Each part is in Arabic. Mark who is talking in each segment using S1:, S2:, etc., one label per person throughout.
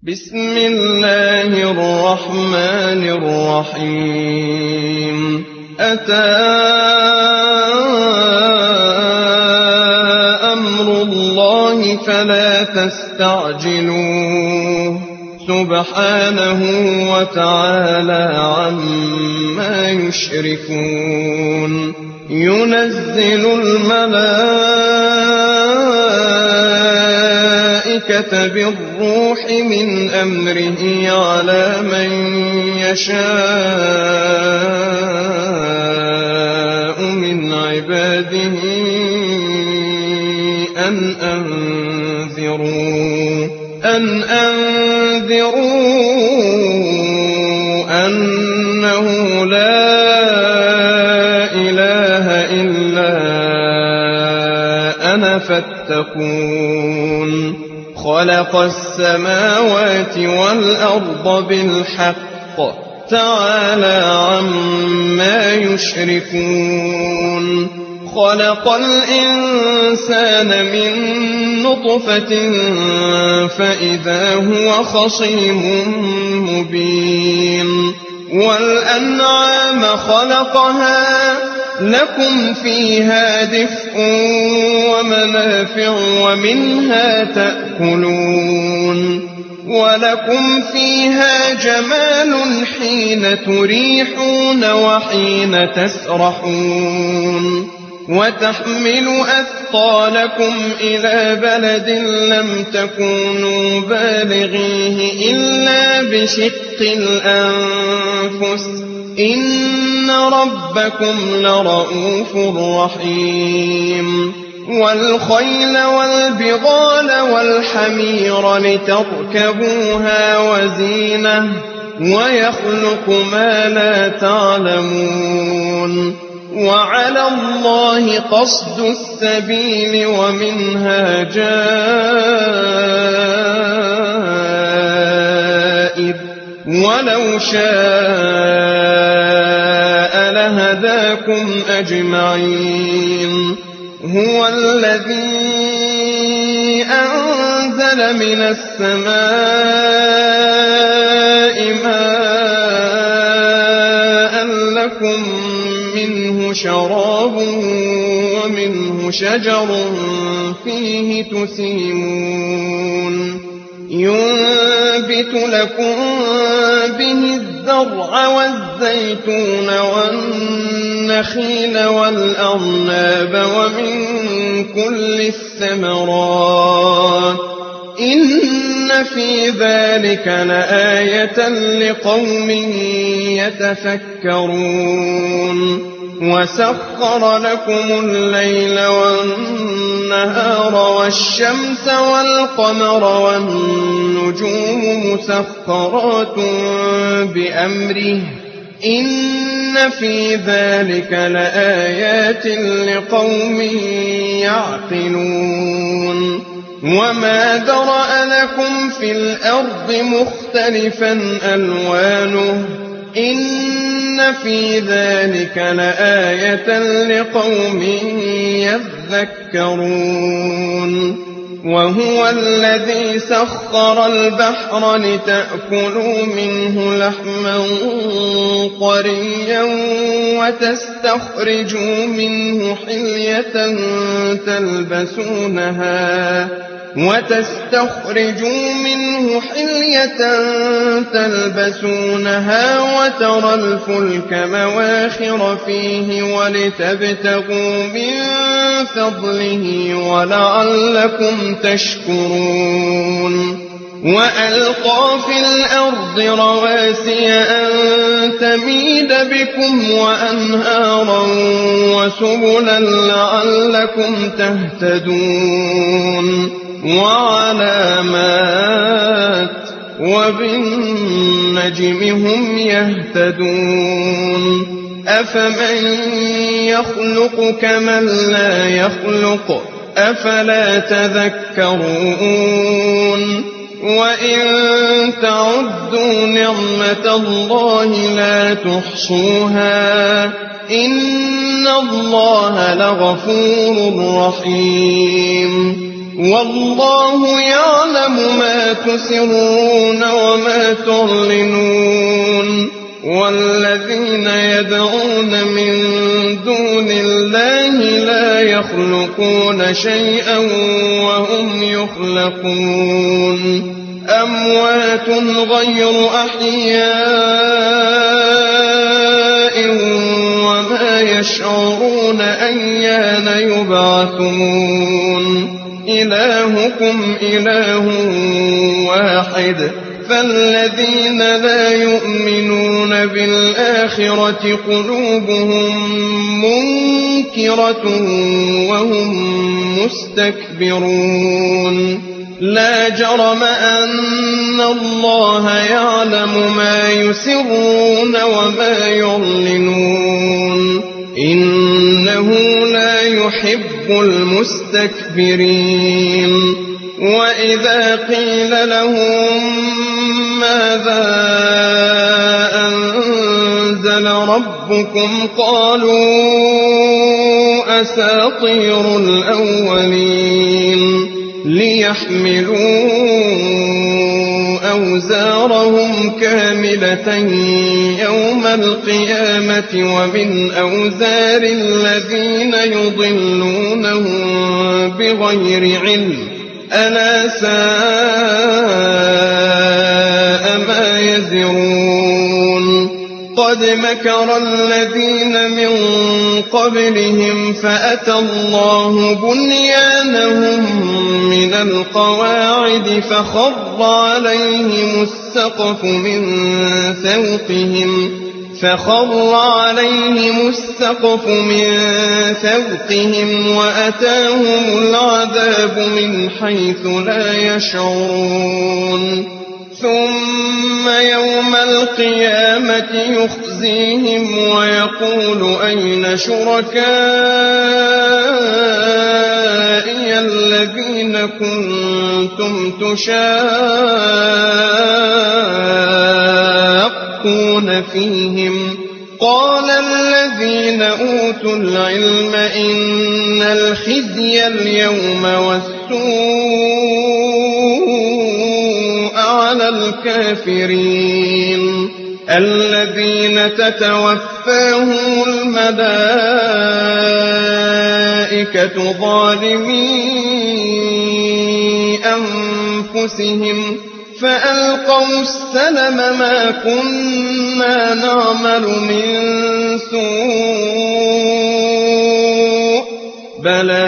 S1: بسم الله الرحمن الرحيم أتى أمر الله فلا تستعجلوه سبحانه وتعالى عما يشركون ينزل الملائكة بالروح من أمره على من يشاء من عباده أن أنذروا أنه لا إله إلا أنا فاتقون خلق السماوات والأرض بالحق تعالى عما يشركون خلق الإنسان من نطفة فإذا هو خصيم مبين والأنعام خلقها لكم فيها دفء ومنافع ومنها تأكلون ولكم فيها جمال حين تريحون وحين تسرحون وتحمل أثقالكم إلى بلد لم تكونوا بالغيه إلا بشق الأنفس إن ربكم لرؤوف رحيم والخيل والبغال والحمير لتركبوها وزينة ويخلق ما لا تعلمون وعلى الله قصد السبيل ومنها جائر ولو شاء لهداكم أجمعين هو الذي أنزل من السماء ماء لكم منه شراب ومنه شجر فيه تسيمون ينبت لكم به الزرع والزيتون والنخيل والأعناب ومن كل الثمرات إن في ذلك لآية لقوم يتفكرون وسخر لكم الليل والنهار والشمس والقمر والنجوم مسخرات بأمره إن في ذلك لآيات لقوم يعقلون وما ذرأ لكم في الأرض مختلفا ألوانه إن في ذلك لآية لقوم يذكرون وهو الذي سخر البحر لتأكلوا منه لحما طريا وتستخرجوا منه حلية تلبسونها وترى الفلك مواخر فيه ولتبتغوا من فضله ولعلكم تشكرون وألقى في الأرض رواسي أن تميد بكم وأنهارا وسبلا لعلكم تهتدون وعلامات وبالنجم هم يهتدون أفمن يخلق كمن لا يخلق أفلا تذكرون وإن تعدوا نعمة الله لا تحصوها إن الله لغفور رحيم والله يعلم ما تسرون وما تعلنون والذين يدعون من دون الله لا يخلقون شيئا وهم يخلقون أموات غير أحياء وما يشعرون أيان يبعثون إلهكم إله واحد فالذين لا يؤمنون بالآخرة قلوبهم منكرة وهم مستكبرون لا جرم أن الله يعلم ما يسرون وما يعلنون إنه لا يحب المستكبرين وإذا قيل لهم ماذا أنزل ربكم قالوا أساطير الأولين ليحملوا أوزارهم كاملة يوم القيامة ومن أوزار الذين يضلونهم بغير علم ألا ساء ما يزرون قد مكر الذين من قبلهم فأتى الله بنيانهم من القواعد فخر عليهم السقف من فوقهم وأتاهم العذاب من حيث لا يشعرون ثم يوم القيامة يخزيهم ويقول أين شركائي الذين كنتم تشاقون فيهم قال الذين أوتوا العلم إن الخزي اليوم والسوء على الكافرين الذين تتوفاهم الملائكة ظالمي أنفسهم فألقوا السلم ما كنا نعمل من سوء بلى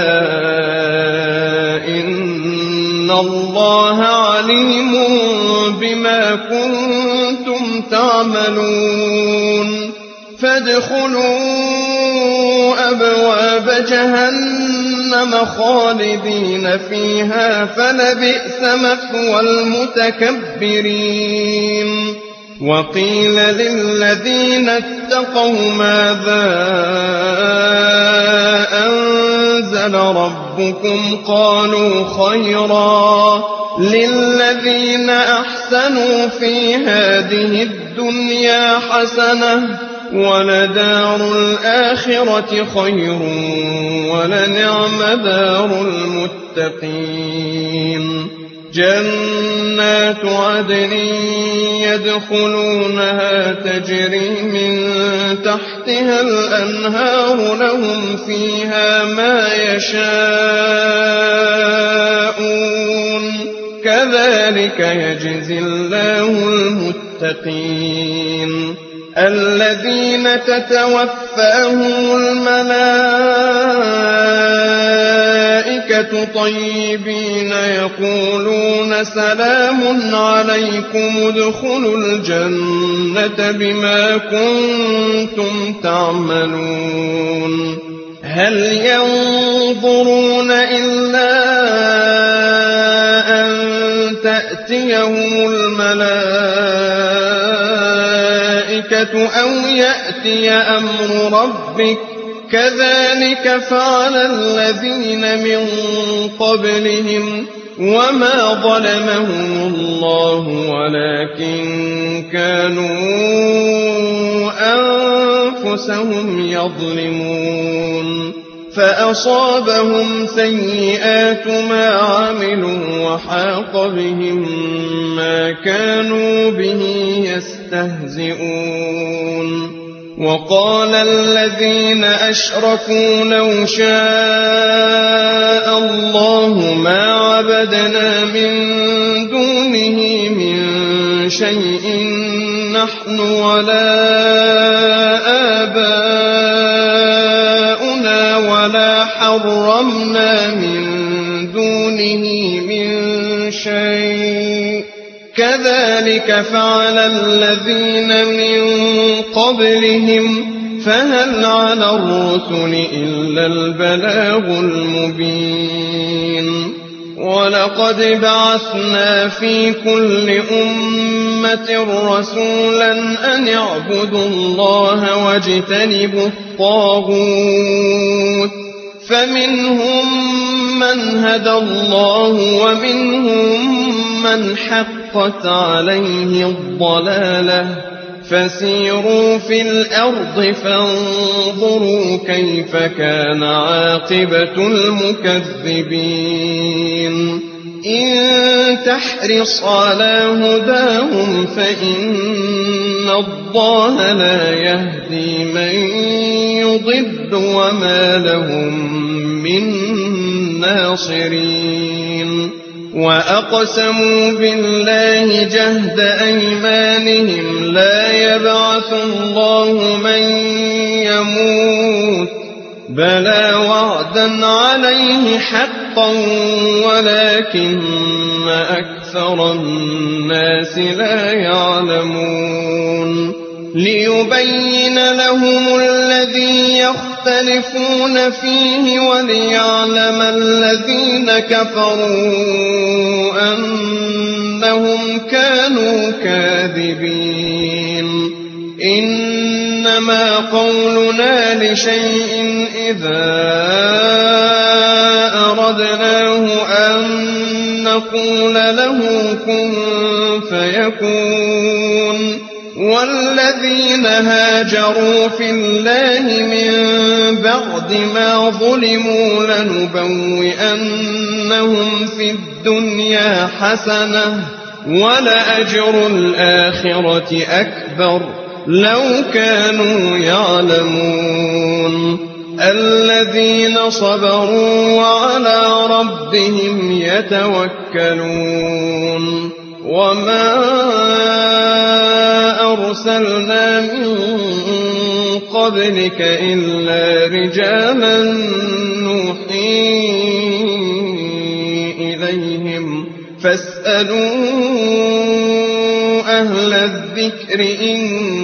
S1: إن الله عليم بما كنتم تعملون فادخلوا أبواب جهنم خالدين فيها فلبئس مثوى المتكبرين وقيل للذين اتقوا ماذا أنزل ربكم قالوا خيرا للذين أحسنوا في هذه الدنيا حسنة ولدار الآخرة خير ولنعم دار المتقين جنات عدن يدخلونها تجري من تحتها الأنهار لهم فيها ما يشاءون كذلك يجزي الله المتقين الذين تتوفاهم الملائكة طيبين يقولون سلام عليكم ادخلوا الجنة بما كنتم تعملون هل ينظرون إلا أن تأتيهم الملائكة أو يأتي أمر ربك كذلك فعل الذين من قبلهم وما ظلمهم الله ولكن كانوا أنفسهم يظلمون فأصابهم سيئات ما عملوا وحاق بهم ما كانوا به يستهزئون. وقال الذين أشركوا لو شاء الله ما عبدنا من دونه من شيء نحن ولا آباؤنا ولا حرمنا من دونه من شيء كذلك فعل الذين من قبلهم فهل على الرسل إلا البلاغ المبين. ولقد بعثنا في كل أمة رسولا أن اعبدوا الله واجتنبوا الطاغوت فمنهم من هدى الله ومنهم من حقت عليه الضلالة فسيروا في الأرض فانظروا كيف كان عاقبة المكذبين. إن تحرص على هداهم فإن الله لا يهدي من يضل وما لهم من ناصرين. وأقسموا بالله جهد أيمانهم لا يبعث الله من يموت بلى وعدا عليه حقا ولكن أكثر الناس لا يعلمون. ليبين لهم الذي يختلفون فيه وليعلم الذين كفروا أنهم كانوا كاذبين. إنما قولنا لشيء إذا أردناه أن نقول له كن فيكون. والذين هاجروا في الله من بعد ما ظلموا لنبوئنهم في الدنيا حسنة ولأجر الآخرة أكبر لو كانوا يعلمون. الذين صبروا وعلى ربهم يتوكلون. وما أرسلنا من قبلك إلا رجالا نوحي إليهم فاسألوا أهل الذكر إن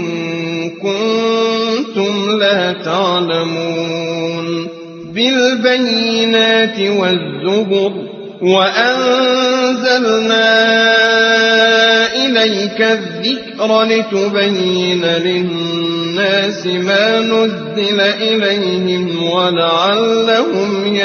S1: كنتم لا تعلمون. بالبينات والزبر وأنزلنا إليك الذكر لتبين للناس ما نزل إليهم ولعلهم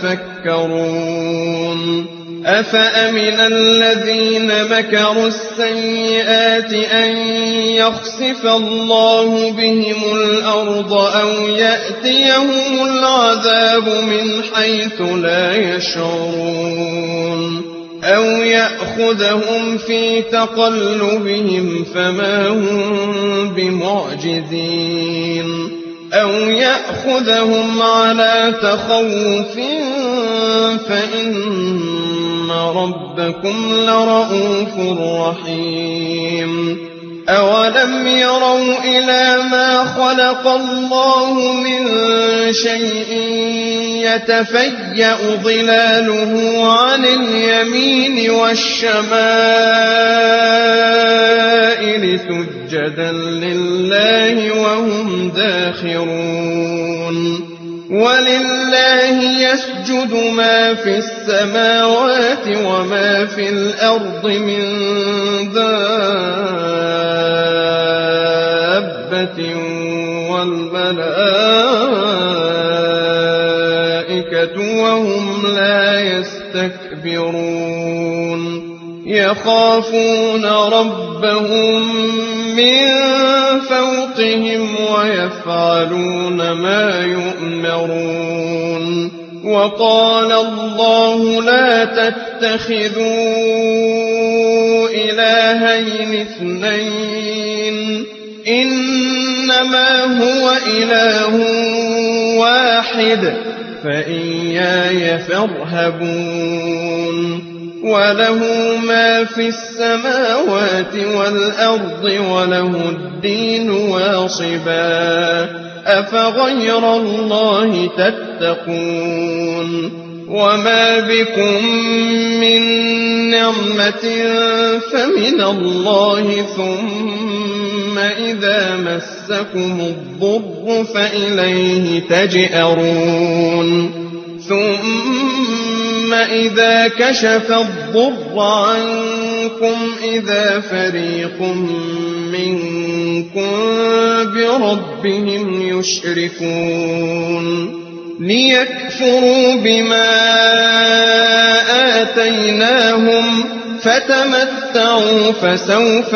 S1: يتفكرون. أفأمن الذين مكروا السيئات أن يخسف الله بهم الأرض أو يأتيهم العذاب من حيث لا يشعرون أو يأخذهم في تقلبهم فما هم بمعجزين أو يأخذهم على تخوف فإن ربكم لرؤوف رحيم. أولم يروا إلى ما خلق الله من شيء يتفيأ ظلاله عن اليمين والشمائل سجدا لله وهم داخرون. ولله يسجد ما في السماوات وما في الأرض من دابة والملائكة وهم لا يستكبرون. يخافون ربهم من فوقهم ويفعلون ما يؤمرون. وقال الله لا تتخذوا إلهين اثنين إنما هو إله واحد فإياي فارهبون وله ما في السماوات والأرض وله الدين واصبا أفغير الله تتقون وما بكم من نعمة فمن الله ثم إذا مسكم الضر فإليه تجأرون ثم إذا كشف الضر عنكم إذا فريق منكم بربهم يشركون ليكفروا بما آتيناهم فتمتعوا فسوف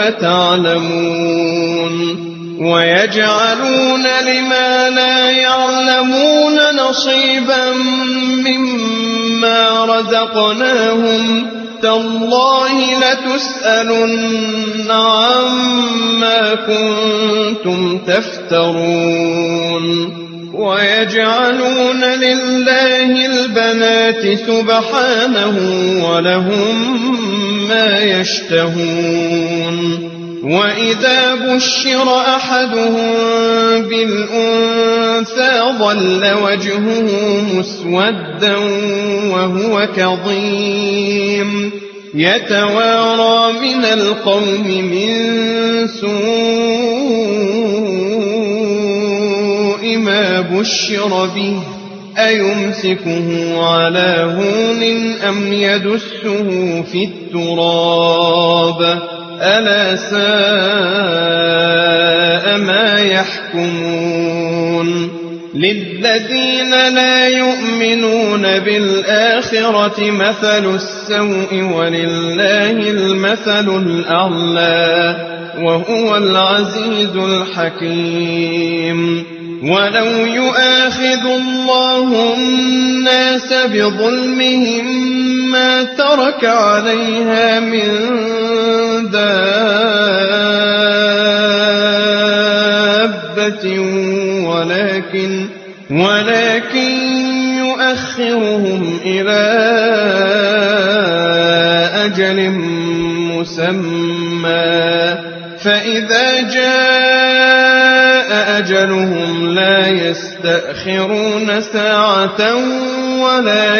S1: تعلمون ويجعلون لما لا يعلمون نصيبا مما رزقناهم تالله لتسألن عما كنتم تفترون ويجعلون لله البنات سبحانه ولهم ما يشتهون وإذا بشر أحدهم بالأنثى ظل وجهه مسودا وهو كظيم يتوارى من القوم من سوء ما بشر به أيمسكه على هون أم يدسه في التراب ألا ساء ما يحكمون للذين لا يؤمنون بالآخرة مثل السوء ولله المثل الأعلى وهو العزيز الحكيم ولو يؤاخذ الله الناس بظلمهم ما ترك عليها من دابة ولكن يؤخرهم إلى أجل مسمى فإذا جاء أجلهم لا يستأخرون ساعة ولا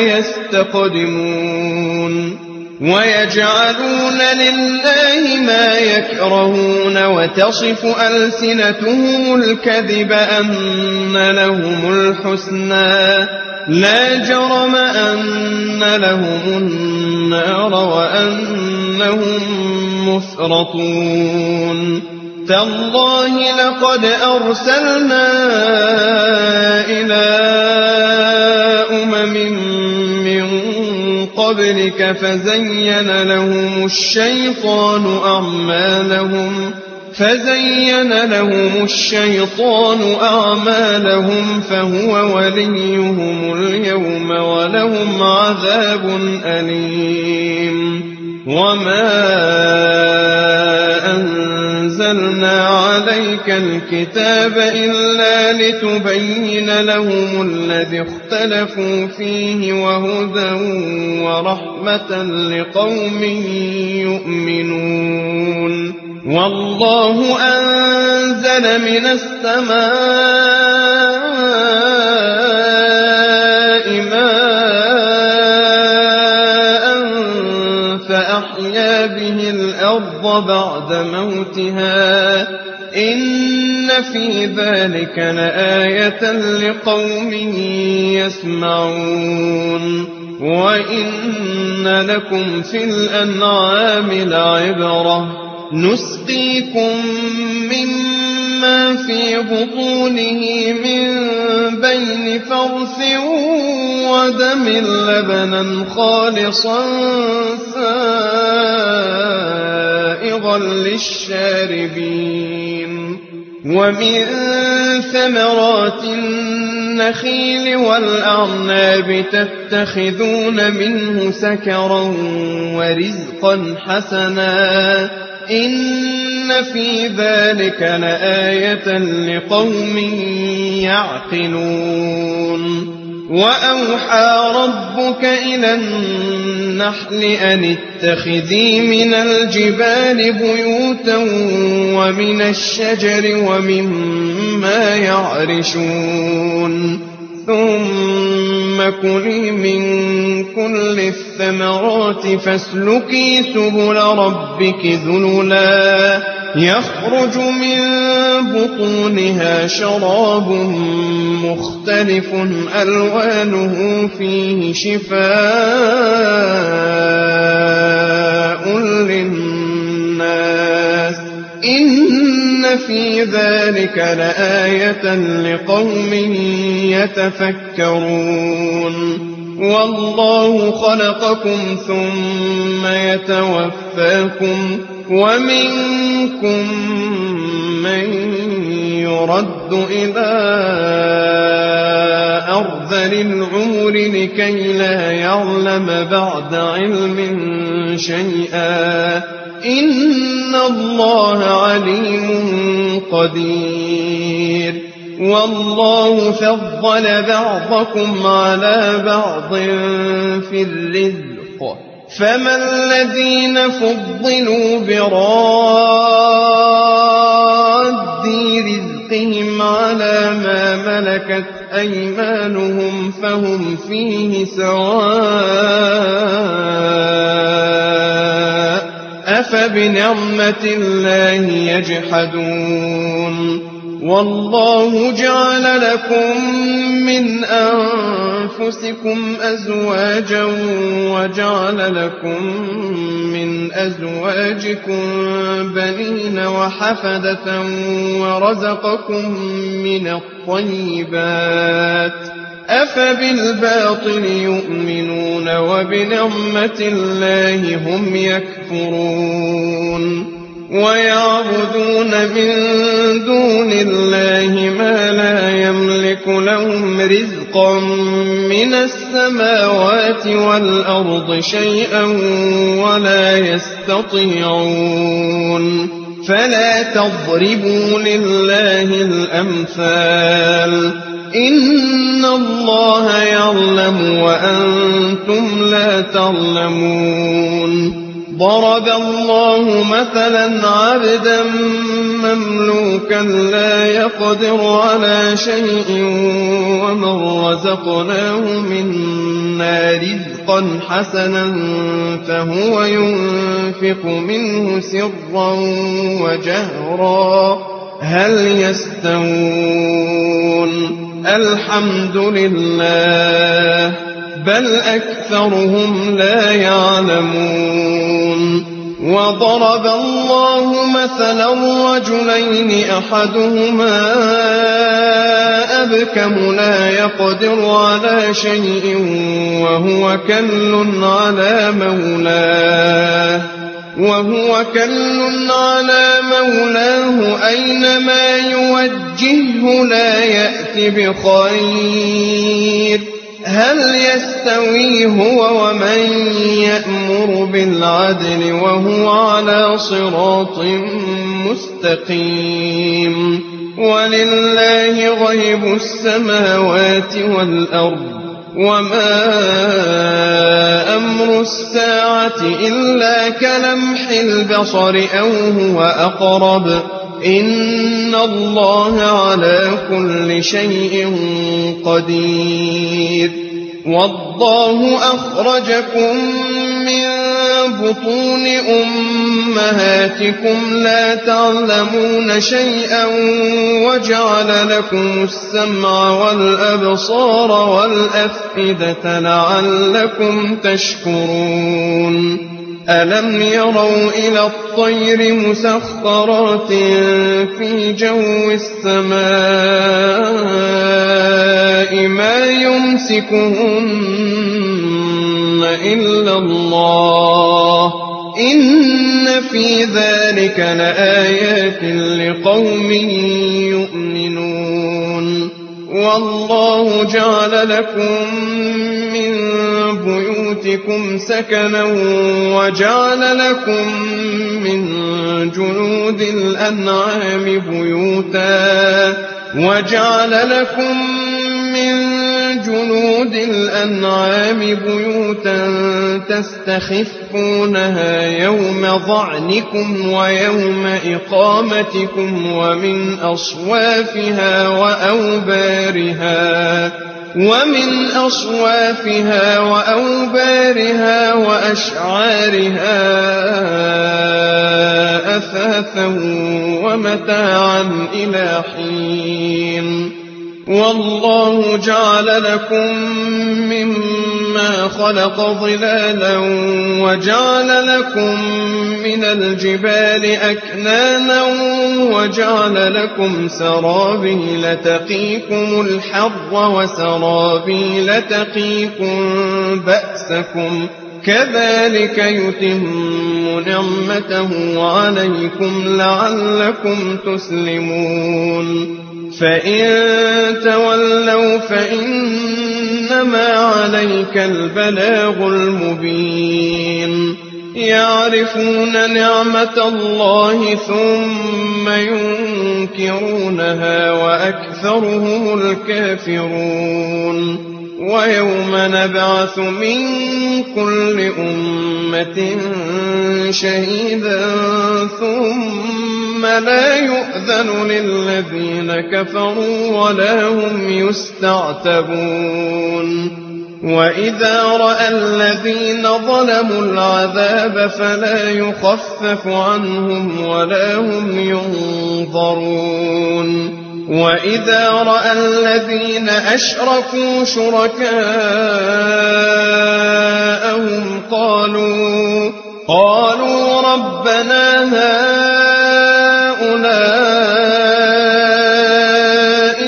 S1: يستقدمون ويجعلون لله ما يكرهون وتصف ألسنتهم الكذب أن لهم الحسنى لا جرم أن لهم النار وأنهم مفرطون تالله لقد أرسلنا إلى أمم من قبلك فزين لهم الشيطان أعمالهم فهو وليهم اليوم ولهم عذاب أليم وما أنزلنا عليك الكتاب إلا لتبين لهم الذي اختلفوا فيه وهدى ورحمة لقوم يؤمنون والله أنزل من السماء ماء فأحيا به الأرض بعد موتها إن في ذلك لآية لقوم يسمعون وإن لكم في الأنعام لعبرة نسقيكم مما في بطونه من بين فرث ودم لبنا خالصا سائغا للشاربين ومن ثمرات النخيل والأعناب تتخذون منه سكرا ورزقا حسنا إن في ذلك لآية لقوم يعقلون وأوحى ربك إلى النحل أن اتخذي من الجبال بيوتا ومن الشجر ومما يعرشون ثم كلي من كل الثمرات فاسلكي سبل ربك ذللا يخرج من بطونها شراب مختلف ألوانه فيه شفاء للناس إن في ذلك لآية لقوم يتفكرون والله خلقكم ثم يتوفاكم ومنكم من يرد إلى أرذل العمر لكي لا يعلم بعد علم شيئا إن الله عليم قدير والله فضل بعضكم على بعض في الرزق فما الذين فضلوا براد رزقهم على ما ملكت أيمانهم فهم فيه سواء أفبنعمة الله يجحدون والله جعل لكم من أنفسكم أزواجا وجعل لكم من أزواجكم بنين وحفدة ورزقكم من الطيبات أفبالباطل يؤمنون وبنعمة الله هم يكفرون ويعبدون من دون الله ما لا يملك لهم رزقا من السماوات والأرض شيئا ولا يستطيعون فلا تضربوا لله الأمثال إن الله يعلم وأنتم لا تعلمون ضرب الله مثلا عبدا مملوكا لا يقدر على شيء ومن رزقناه منا رزقا حسنا فهو ينفق منه سرا وجهرا هل يستوون الحمد لله بل أكثرهم لا يعلمون وضرب الله مثلا رجلين أحدهما أبكم لا يقدر على شيء وهو كل على مولاه أينما يوجهه لا يأتي بخير هل يستوي هو ومن يأمر بالعدل وهو على صراط مستقيم ولله غيب السماوات والأرض وما أمر الساعة إلا كلمح البصر أو هو أقرب إن الله على كل شيء قدير والله أخرجكم من بطون أمهاتكم لا تعلمون شيئا وجعل لكم السمع والأبصار والأفئدة لعلكم تشكرون ألم يروا إلى الطير مسخرات في جو السماء ما يمسكهن إلا الله إن في ذلك لآيات لقوم يؤمنون والله جعل لكم من بيوتكم سكنا وجعل لكم من جلود الأنعام بيوتا تستخفونها يوم ظعنكم ويوم إقامتكم ومن أصوافها وأوبارها وأشعارها أثاثا ومتاعا إلى حين والله جعل لكم مما خلق ظلالا وجعل لكم من الجبال أكنانا وجعل لكم سرابيل تقيكم الحر وسرابيل تقيكم بأسكم كذلك يتم نعمته عليكم لعلكم تسلمون فإن تولوا فإنما عليك البلاغ المبين يعرفون نعمة الله ثم ينكرونها وأكثرهم الكافرون ويوم نبعث من كل أمة شهيدا ثم لا يؤذن للذين كفروا ولا هم يستعتبون وإذا رأى الذين ظلموا العذاب فلا يخفف عنهم ولا هم ينظرون وإذا رأى الذين أشركوا شركاءهم قالوا ربنا هؤلاء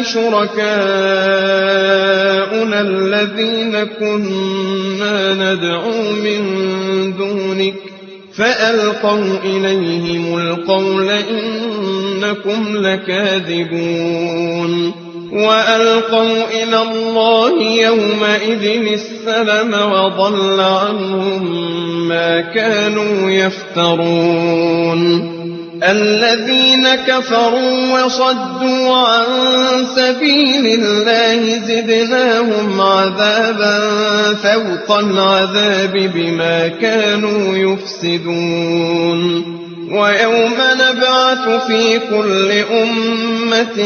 S1: شركاؤنا الذين كنا ندعو من دونك فألقوا إليهم القول إنكم لكاذبون وألقوا إلى الله يومئذ السلم وضل عنهم ما كانوا يفترون الذين كفروا وصدوا عن سبيل الله زدناهم عذابا فوق العذاب بما كانوا يفسدون ويوم نبعث في كل أمة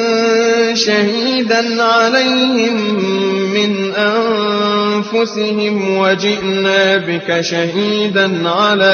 S1: شهيدا عليهم من أنفسهم وجئنا بك شهيدا على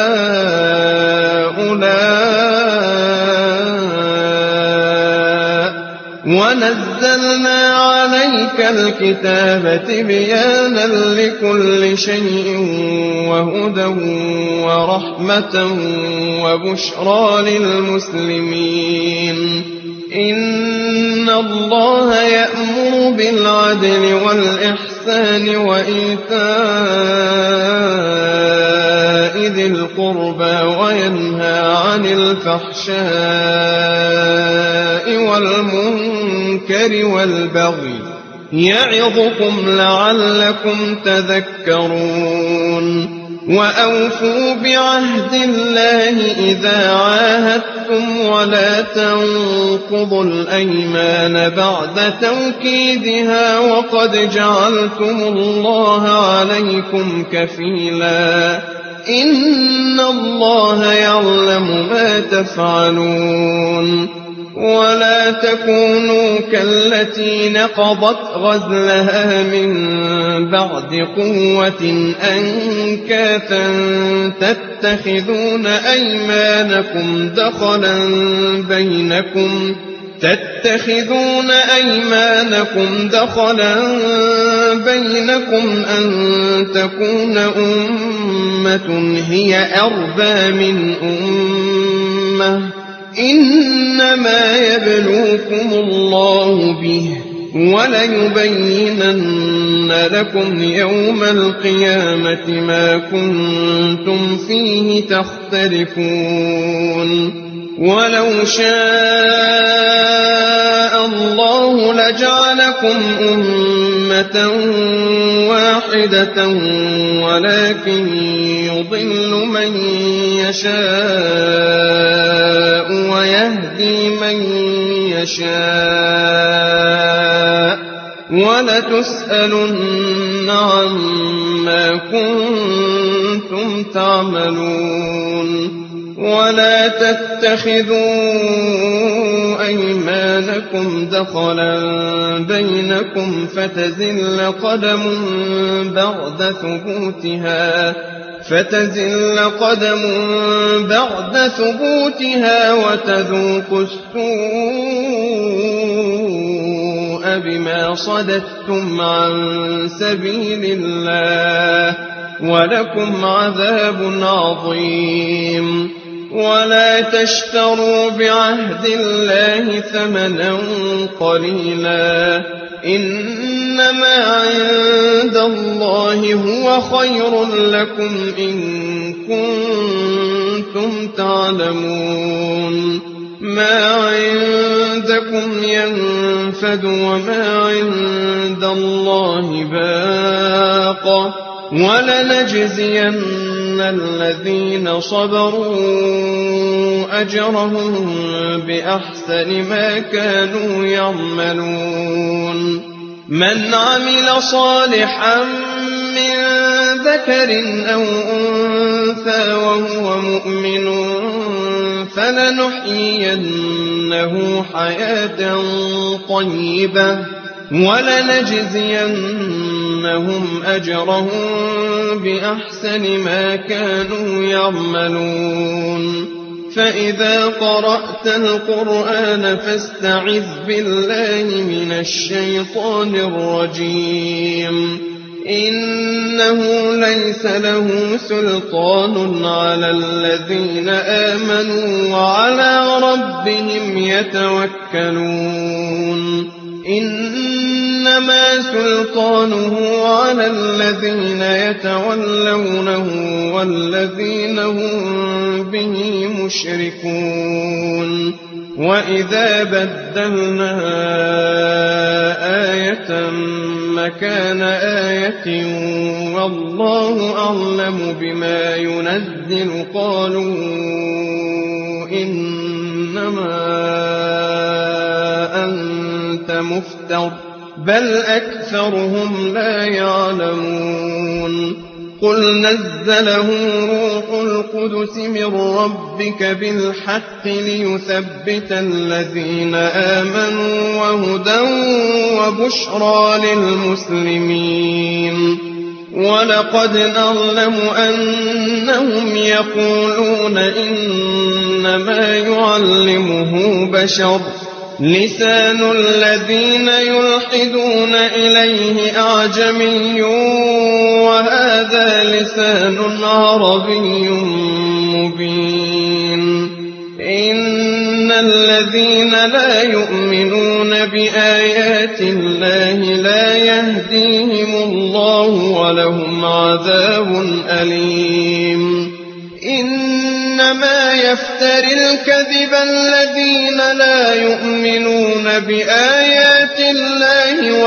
S1: هؤلاء ونزلنا عليك الكتاب تبيانا لكل شيء وهدى ورحمة وبشرى للمسلمين إن الله يأمر بالعدل والإحسان وإيتاء ذي القربى وينهى عن الفحشاء والمنكر والبغي يعظكم لعلكم تذكرون وأوفوا بعهد الله إذا عاهدتم ولا تنقضوا الأيمان بعد توكيدها وقد جعلتم الله عليكم كفيلا إن الله يعلم ما تفعلون ولا تكونوا كالتي نقضت غزلها من بعد قوة أنكاثا تتخذون أيمانكم دخلا بينكم أن تكون أمة هي أربى من أمة إنما يبلوكم الله به وَلَيُبَيِّنَنَّ لَكُمْ يَوْمَ الْقِيَامَةِ مَا كُنتُمْ فِيهِ تَخْتَلِفُونَ وَلَوْ شَاءَ اللَّهُ لَجَعَلَكُمْ أُمَّةً وَاحِدَةً وَلَكِن يُضِلُّ مَن يَشَاءُ وَيَهْدِي مَن يَشَاءُ وَلَتُسْأَلُنَّ عَمَّا كُنتُمْ تَعْمَلُونَ وَلَا تَتَّخِذُوا أَيْمَانَكُمْ دَخَلًا بَيْنَكُمْ فَتَزِلَّ قَدَمٌ بَعْدَ ثُبُوتِهَا وَتَذُوقُوا السُّوءَ بِمَا صَدَدتُّمْ عَن سَبِيلِ اللَّهِ وَلَكُمْ عَذَابٌ عَظِيمٌ وَلَا تَشْتَرُوا بِعَهْدِ اللَّهِ ثَمَنًا قَلِيلًا إِنَّمَا عِندَ اللَّهِ هُوَ خَيْرٌ لَّكُمْ إِن كُنتُمْ تعلمون مَا عِندَكُمْ يَنفَدُ وَمَا عِندَ اللَّهِ بَاقٍ وَلَنَجْزِيَنَّ الَّذِينَ صَبَرُوا أَجْرَهُم بِأَحْسَنِ مَا كَانُوا يَعْمَلُونَ مَنْ عَمِلَ صَالِحًا مِّن ذَكَرٍ أَوْ أُنثَىٰ وَهُوَ مُؤْمِنٌ فَلَنُحْيِيَنَّهُ حَيَاةً طَيِّبَةً وَلَنَجْزِيَنَّهُمْ أَجْرَهُم بِأَحْسَنِ مَا كَانُوا يَعْمَلُونَ فَإِذَا قَرَأْتَ الْقُرْآنَ فَاسْتَعِذْ بِاللَّهِ مِنَ الشَّيْطَانِ الرَّجِيمِ إِنَّهُ لَيْسَ لَهُ سُلْطَانٌ عَلَى الَّذِينَ آمَنُوا وَعَلَىٰ رَبِّهِمْ يَتَوَكَّلُونَ إِنَّمَا سُلْطَانُهُ عَلَى الَّذِينَ يَتَوَلَّوْنَهُ وَالَّذِينَ هُم بِهِ مُشْرِكُونَ وَإِذَا بَدَّلْنَا آيَةً مَّكَانَ آيَةٍ وَاللَّهُ أَعْلَمُ بِمَا يُنَزِّلُ قَالُوا إِنَّمَا أَنتَ مُفْتَرٍ بَلْ أَكْثَرُهُمْ لَا يَعْلَمُونَ قُلْ نَزَّلَهُ رُوحُ الْقُدُسِ مِن رَّبِّكَ بِالْحَقِّ لِيُثَبِّتَ الَّذِينَ آمَنُوا وَهُدًى وَبُشْرَىٰ لِلْمُسْلِمِينَ وَلَقَدْ نَعْلَمُ أَنَّهُمْ يَقُولُونَ إِنَّمَا يُعَلِّمُهُ بَشَرٌ لِّسَانُ الَّذِينَ يُلْحِدُونَ إِلَيْهِ أَعْجَمِيٌّ وَهَٰذَا لِسَانٌ عَرَبِيٌّ مُّبِينٌ إِنَّ الَّذِينَ لا يُؤْمِنُونَ بِآيَاتِ اللَّهِ لَا يَهْدِيهِمُ اللَّهُ وَلَهُمْ عَذَابٌ أَلِيمٌ إِنَّمَا يَفْتَرِي الْكَذِبَ الَّذِينَ لَا يُؤْمِنُونَ بِآيَاتِ اللَّهِ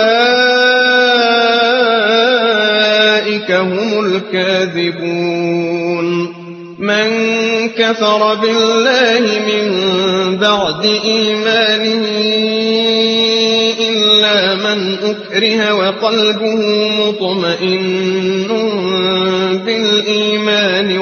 S1: وَأُولَٰئِكَ هُمُ الْكَاذِبُونَ مَن كَفَرَ بِاللَّهِ مِن بَعْدِ إِيمَانِهِ إِلَّا مَنْ أُكْرِهَ وَقَلْبُهُ مُطْمَئِنٌّ بِالْإِيمَانِ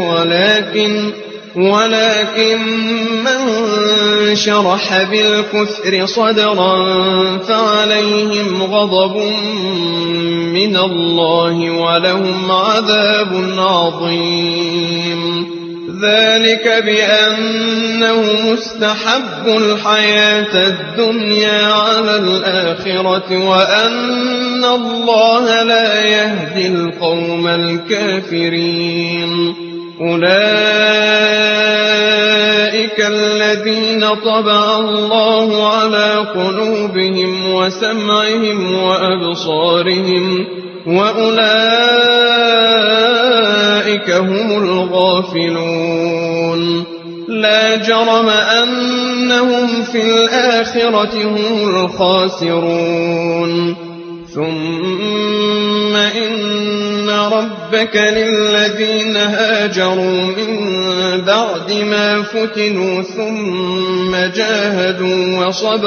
S1: ولكن من شرح بالكفر صدرا فعليهم غضب من الله ولهم عذاب عظيم ذلك بأنهم استحبوا الحياة الدنيا على الآخرة وأن الله لا يهدي القوم الكافرين أولئك أولئك الذين طبع الله على قلوبهم وسمعهم وأبصارهم وأولئك هم الغافلون لا جرم أنهم في الآخرة هم الخاسرون ثم إن ربك للذين هاجروا من بعد ما فتنوا ثم جاهدوا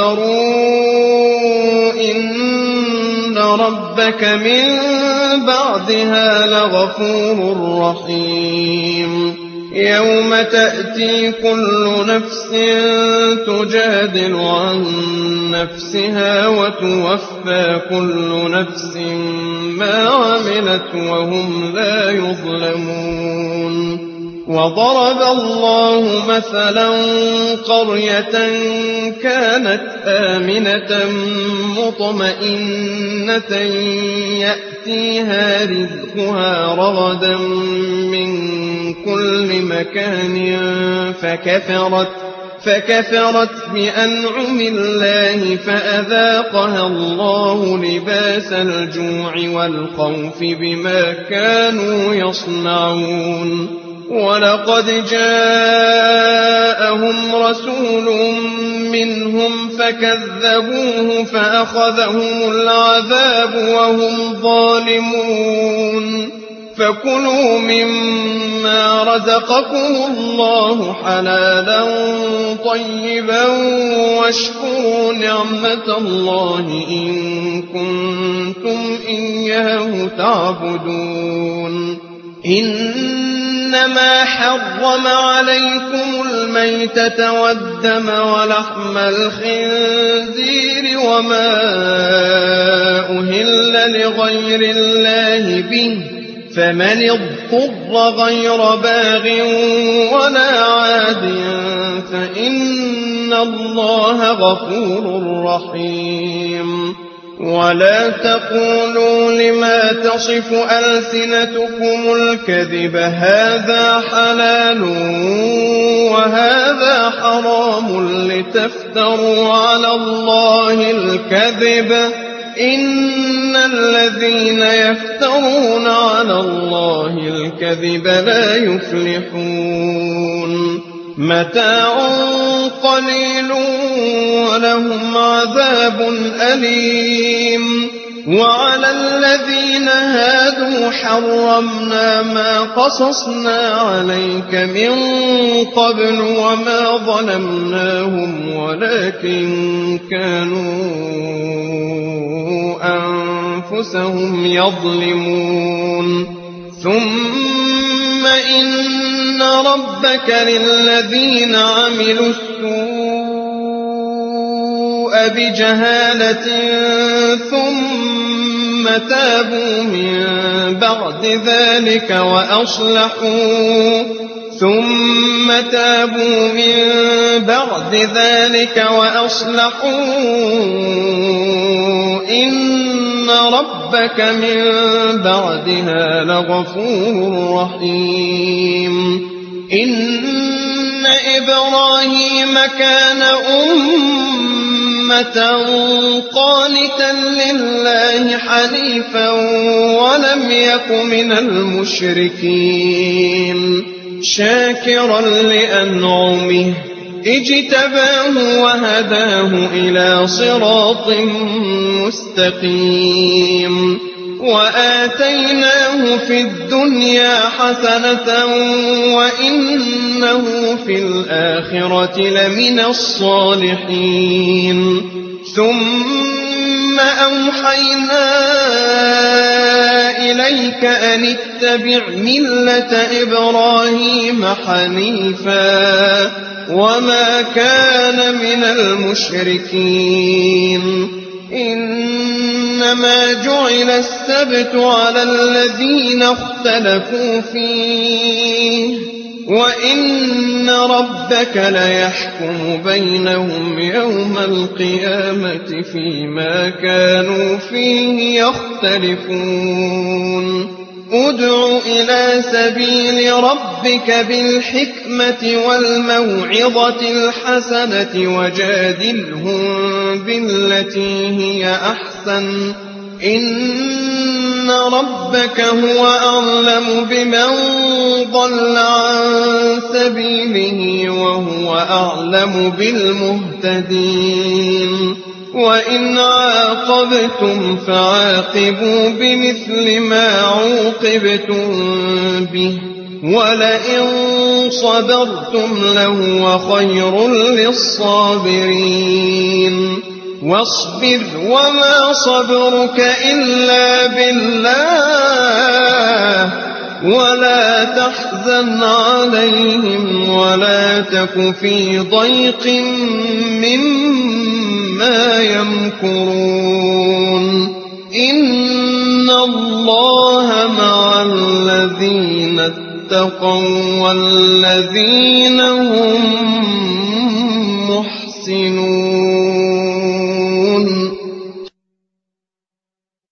S1: وصبروا إن ربك من بعدها لغفور رحيم يوم تأتي كل نفس تجادل عن نفسها وتوفى كل نفس ما عملت وهم لا يظلمون وضرب الله مثلا قرية كانت آمنة مطمئنة يأتيها رزقها رغدا من كل مكان فكفرت بأنعم الله فأذاقها الله لباس الجوع والخوف بما كانوا يصنعون ولقد جاءهم رسول منهم فكذبوه فأخذهم العذاب وهم ظالمون فكلوا مما رزقكم الله حلالا طيبا واشكروا نعمة الله إن كنتم إياه تعبدون إنما حرم عليكم الميتة والدم ولحم الخنزير وما أهل لغير الله به فمن اضطر غير باغ ولا عاد فإن الله غفور رحيم ولا تقولوا لما تصف ألسنتكم الكذب هذا حلال وهذا حرام لتفتروا على الله الكذب إن الذين يفترون على الله الكذب لا يفلحون متاع قليل ولهم عذاب أليم وعلى الذين هادوا حرمنا ما قصصنا عليك من قبل وما ظلمناهم ولكن كانوا أنفسهم يظلمون ثم إن ربك للذين عملوا السوء بجهالة ثم تابوا من بعد ذلك وأصلحوا إن ربك من بعدها لغفور رحيم إن إبراهيم كان أمة قانتا لله حنيفا ولم يك من المشركين شاكرا لأنعمه اجتباه وهداه إلى صراط مستقيم وآتيناه في الدنيا حسنة وإنه في الآخرة لمن الصالحين ثم أوحينا إليك أن اتبع ملة إبراهيم حنيفا وما كان من المشركين إنما جعل السبت على الذين اختلفوا فيه وإن ربك ليحكم بينهم يوم القيامة فيما كانوا فيه يختلفون ادْعُ إِلَىٰ سَبِيلِ رَبِّكَ بِالْحِكْمَةِ وَالْمَوْعِظَةِ الْحَسَنَةِ وَجَادِلْهُم بِالَّتِي هِيَ أَحْسَنُ ۚ إِنَّ رَبَّكَ هُوَ أَعْلَمُ بِمَن ضَلَّ عَن سَبِيلِهِ وَهُوَ أَعْلَمُ بِالْمُهْتَدِينَ وَإِنْ عَاقَبْتُمْ فَعَاقِبُوا بِمِثْلِ مَا عُوقِبْتُم بِهِ ۖ وَلَئِن صَبَرْتُمْ لَهُوَ خَيْرٌ لِّلصَّابِرِينَ وَاصْبِرْ وَمَا صَبْرُكَ إِلَّا بِاللَّهِ وَلَا تَحْزَنْ عَلَيْهِمْ وَلَا تَكُ فِي ضَيْقٍ مِّمَّا يَمْكُرُونَ إِنَّ اللَّهَ مَعَ الَّذِينَ اتَّقَوا وَّالَّذِينَ هُم مُّحْسِنُونَ